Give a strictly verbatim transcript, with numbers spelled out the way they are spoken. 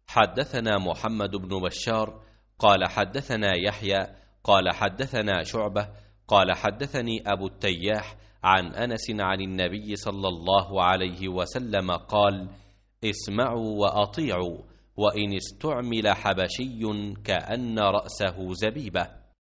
حدثنا محمد بن بشار قال حدثنا يحيى قال حدثنا شعبة قال حدثني أبو التياح عن أنس عن النبي صلى الله عليه وسلم قال: اسمعوا وأطيعوا، وإن استعمل حبشي كأن رأسه زبيبة.